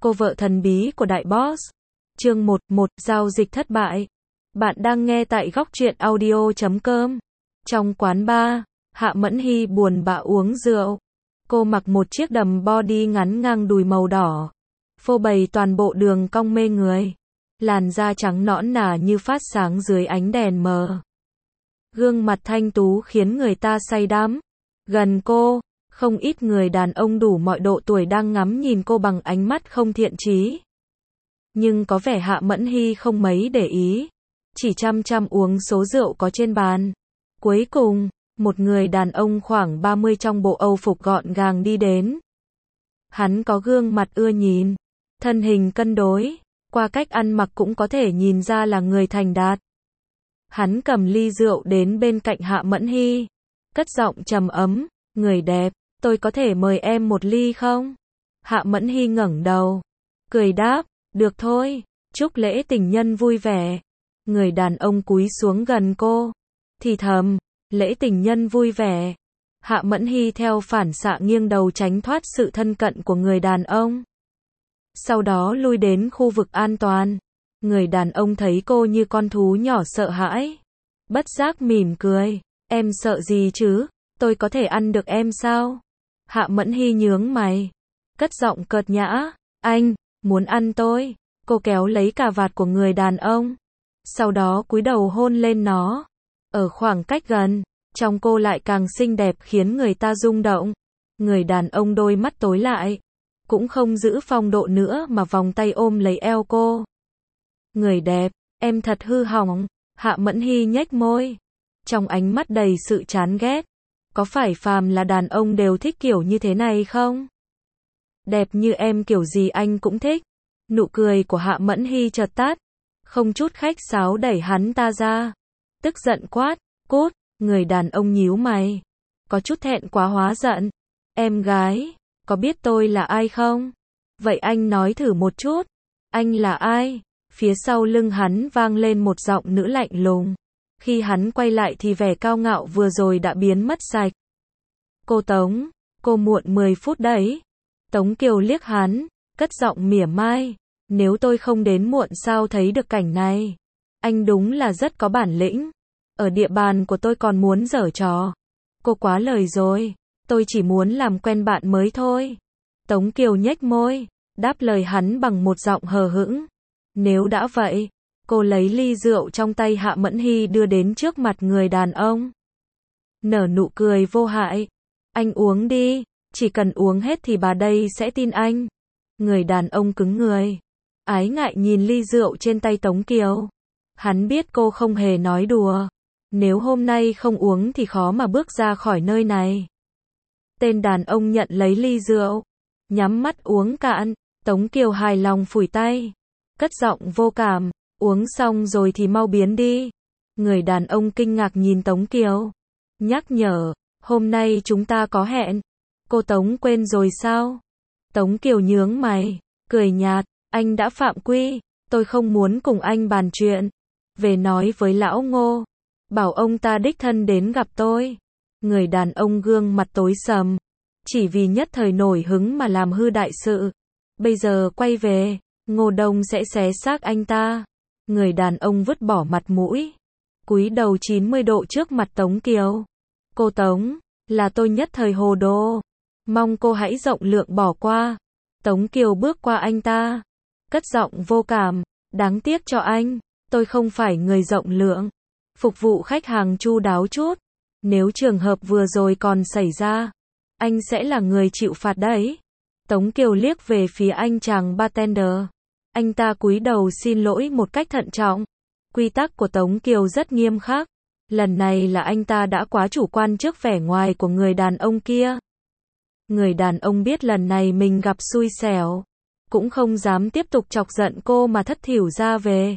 Cô vợ thần bí của đại boss. Chương 1, giao dịch thất bại. Bạn đang nghe tại góc truyện audio.com. Trong quán bar, Hạ Mẫn Hy buồn bã uống rượu. Cô mặc một chiếc đầm body ngắn ngang đùi màu đỏ, phô bày toàn bộ đường cong mê người. Làn da trắng nõn nà như phát sáng dưới ánh đèn mờ. Gương mặt thanh tú khiến người ta say đắm. Gần cô, không ít người đàn ông đủ mọi độ tuổi đang ngắm nhìn cô bằng ánh mắt không thiện chí. Nhưng có vẻ Hạ Mẫn Hy không mấy để ý, chỉ chăm chăm uống số rượu có trên bàn. Cuối cùng, một người đàn ông khoảng 30 trong bộ Âu phục gọn gàng đi đến. Hắn có gương mặt ưa nhìn, thân hình cân đối, qua cách ăn mặc cũng có thể nhìn ra là người thành đạt. Hắn cầm ly rượu đến bên cạnh Hạ Mẫn Hy, cất giọng trầm ấm, "Người đẹp, tôi có thể mời em một ly không?" Hạ Mẫn Hy ngẩng đầu, cười đáp, "Được thôi, chúc lễ tình nhân vui vẻ." Người đàn ông cúi xuống gần cô, thì thầm, "Lễ tình nhân vui vẻ." Hạ Mẫn Hy theo phản xạ nghiêng đầu tránh thoát sự thân cận của người đàn ông. Sau đó lui đến khu vực an toàn. Người đàn ông thấy cô như con thú nhỏ sợ hãi, bất giác mỉm cười, "Em sợ gì chứ, tôi có thể ăn được em sao?" Hạ Mẫn Hy nhướng mày, cất giọng cợt nhã, "Anh muốn ăn tôi?" Cô kéo lấy cà vạt của người đàn ông, sau đó cúi đầu hôn lên nó. Ở khoảng cách gần, trông cô lại càng xinh đẹp khiến người ta rung động. Người đàn ông đôi mắt tối lại, cũng không giữ phong độ nữa mà vòng tay ôm lấy eo cô. "Người đẹp, em thật hư hỏng." Hạ Mẫn Hy nhếch môi, trong ánh mắt đầy sự chán ghét. "Có phải phàm là đàn ông đều thích kiểu như thế này không? Đẹp như em kiểu gì anh cũng thích." Nụ cười của Hạ Mẫn Hy chợt tắt, không chút khách sáo đẩy hắn ta ra, tức giận quát, "Cút!" Người đàn ông nhíu mày, có chút thẹn quá hóa giận, "Em gái, có biết tôi là ai không? Vậy anh nói thử một chút, anh là ai?" Phía sau lưng hắn vang lên một giọng nữ lạnh lùng. Khi hắn quay lại thì vẻ cao ngạo vừa rồi đã biến mất sạch. "Cô Tống, cô muộn 10 phút đấy." Tống Kiều liếc hắn, cất giọng mỉa mai, "Nếu tôi không đến muộn sao thấy được cảnh này? Anh đúng là rất có bản lĩnh. Ở địa bàn của tôi còn muốn giở trò. Cô quá lời rồi, tôi chỉ muốn làm quen bạn mới thôi." Tống Kiều nhếch môi, đáp lời hắn bằng một giọng hờ hững. "Nếu đã vậy." Cô lấy ly rượu trong tay Hạ Mẫn Hy đưa đến trước mặt người đàn ông. Nở nụ cười vô hại. "Anh uống đi, chỉ cần uống hết thì bà đây sẽ tin anh." Người đàn ông cứng người, ái ngại nhìn ly rượu trên tay Tống Kiều. Hắn biết cô không hề nói đùa. Nếu hôm nay không uống thì khó mà bước ra khỏi nơi này. Tên đàn ông nhận lấy ly rượu, nhắm mắt uống cạn. Tống Kiều hài lòng phủi tay, cất giọng vô cảm, "Uống xong rồi thì mau biến đi." Người đàn ông kinh ngạc nhìn Tống Kiều, nhắc nhở, "Hôm nay chúng ta có hẹn." "Cô Tống quên rồi sao?" Tống Kiều nhướng mày, cười nhạt, "Anh đã phạm quy, tôi không muốn cùng anh bàn chuyện. Về nói với lão Ngô, bảo ông ta đích thân đến gặp tôi." Người đàn ông gương mặt tối sầm, chỉ vì nhất thời nổi hứng mà làm hư đại sự. Bây giờ quay về, Ngô Đông sẽ xé xác anh ta. Người đàn ông vứt bỏ mặt mũi, cúi đầu 90 độ trước mặt Tống Kiều. "Cô Tống, là tôi nhất thời hồ đồ. Mong cô hãy rộng lượng bỏ qua." Tống Kiều bước qua anh ta, cất giọng vô cảm, "Đáng tiếc cho anh, tôi không phải người rộng lượng. Phục vụ khách hàng chu đáo chút. Nếu trường hợp vừa rồi còn xảy ra, anh sẽ là người chịu phạt đấy." Tống Kiều liếc về phía anh chàng bartender. Anh ta cúi đầu xin lỗi một cách thận trọng. Quy tắc của Tống Kiều rất nghiêm khắc. Lần này là anh ta đã quá chủ quan trước vẻ ngoài của người đàn ông kia. Người đàn ông biết lần này mình gặp xui xẻo, cũng không dám tiếp tục chọc giận cô mà thất thểu ra về.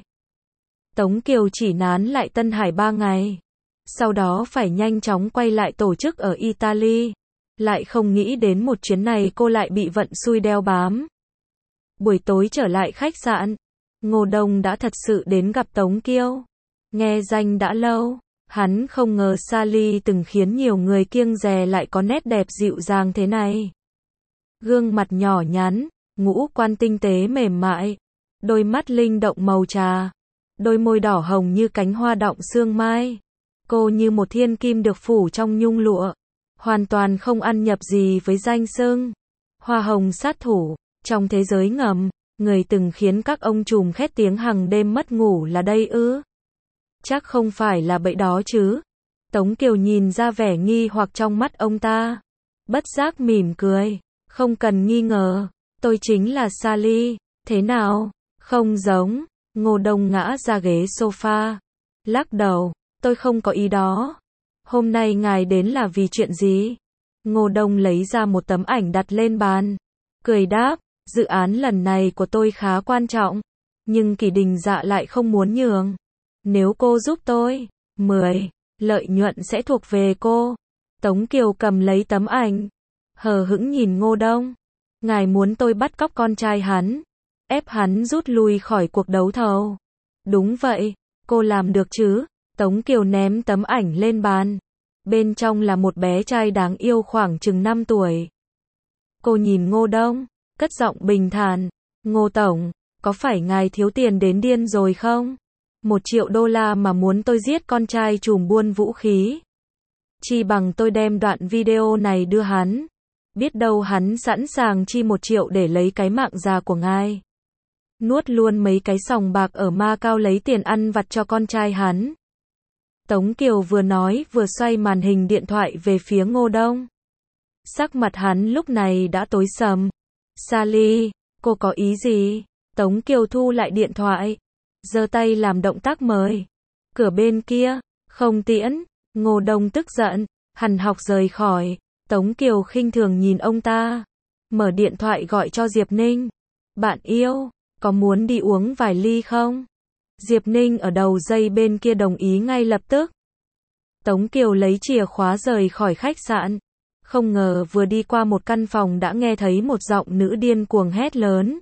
Tống Kiều chỉ nán lại Tân Hải 3 ngày. Sau đó phải nhanh chóng quay lại tổ chức ở Italy. Lại không nghĩ đến một chuyến này cô lại bị vận xui đeo bám. Buổi tối trở lại khách sạn, Ngô Đông đã thật sự đến gặp Tống Kiều. Nghe danh đã lâu, hắn không ngờ Sally từng khiến nhiều người kiêng dè lại có nét đẹp dịu dàng thế này. Gương mặt nhỏ nhắn, ngũ quan tinh tế mềm mại, đôi mắt linh động màu trà, đôi môi đỏ hồng như cánh hoa đọng sương mai. Cô như một thiên kim được phủ trong nhung lụa, hoàn toàn không ăn nhập gì với danh xưng hoa hồng sát thủ. Trong thế giới ngầm, người từng khiến các ông trùm khét tiếng hàng đêm mất ngủ là đây ư? Chắc không phải là bậy đó chứ? Tống Kiều nhìn ra vẻ nghi hoặc trong mắt ông ta, bất giác mỉm cười. Không cần nghi ngờ, tôi chính là Sally. Thế nào? Không giống. Ngô Đông ngã ra ghế sofa, lắc đầu, tôi không có ý đó. Hôm nay ngài đến là vì chuyện gì? Ngô Đông lấy ra một tấm ảnh đặt lên bàn, cười đáp, dự án lần này của tôi khá quan trọng, nhưng Kỷ Đình Dạ lại không muốn nhường. Nếu cô giúp tôi, 10, lợi nhuận sẽ thuộc về cô. Tống Kiều cầm lấy tấm ảnh, hờ hững nhìn Ngô Đông. Ngài muốn tôi bắt cóc con trai hắn, ép hắn rút lui khỏi cuộc đấu thầu. Đúng vậy, cô làm được chứ? Tống Kiều ném tấm ảnh lên bàn. Bên trong là một bé trai đáng yêu khoảng chừng 5 tuổi. Cô nhìn Ngô Đông, cất giọng bình thản. Ngô Tổng, có phải ngài thiếu tiền đến điên rồi không? 1 triệu đô la mà muốn tôi giết con trai trùm buôn vũ khí. Chi bằng tôi đem đoạn video này đưa hắn. Biết đâu hắn sẵn sàng chi 1 triệu để lấy cái mạng già của ngài. Nuốt luôn mấy cái sòng bạc ở Macau lấy tiền ăn vặt cho con trai hắn. Tống Kiều vừa nói vừa xoay màn hình điện thoại về phía Ngô Đông. Sắc mặt hắn lúc này đã tối sầm. Sally, cô có ý gì? Tống Kiều thu lại điện thoại, giơ tay làm động tác mời. Cửa bên kia, không tiễn. Ngô Đông tức giận, hằn học rời khỏi. Tống Kiều khinh thường nhìn ông ta, mở điện thoại gọi cho Diệp Ninh. Bạn yêu, có muốn đi uống vài ly không? Diệp Ninh ở đầu dây bên kia đồng ý ngay lập tức. Tống Kiều lấy chìa khóa rời khỏi khách sạn. Không ngờ vừa đi qua một căn phòng đã nghe thấy một giọng nữ điên cuồng hét lớn.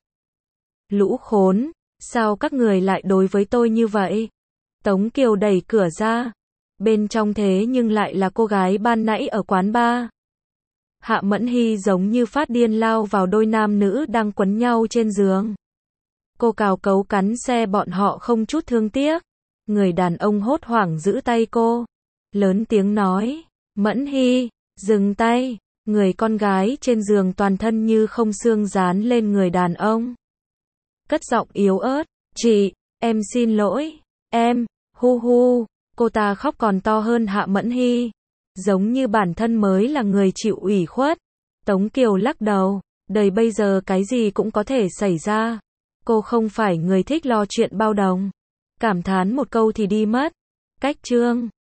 Lũ khốn, sao các người lại đối với tôi như vậy? Tống Kiều đẩy cửa ra. Bên trong thế nhưng lại là cô gái ban nãy ở quán bar. Hạ Mẫn Hy giống như phát điên lao vào đôi nam nữ đang quấn nhau trên giường. Cô cào cấu cắn xe bọn họ không chút thương tiếc. Người đàn ông hốt hoảng giữ tay cô, lớn tiếng nói, Mẫn Hy, dừng tay. Người con gái trên giường toàn thân như không xương dán lên người đàn ông. Cất giọng yếu ớt, chị, em xin lỗi, em, hu hu. Cô ta khóc còn to hơn Hạ Mẫn Hy, giống như bản thân mới là người chịu ủy khuất. Tống Kiều lắc đầu, đời bây giờ cái gì cũng có thể xảy ra. Cô không phải người thích lo chuyện bao đồng. Cảm thán một câu thì đi mất. Cách chương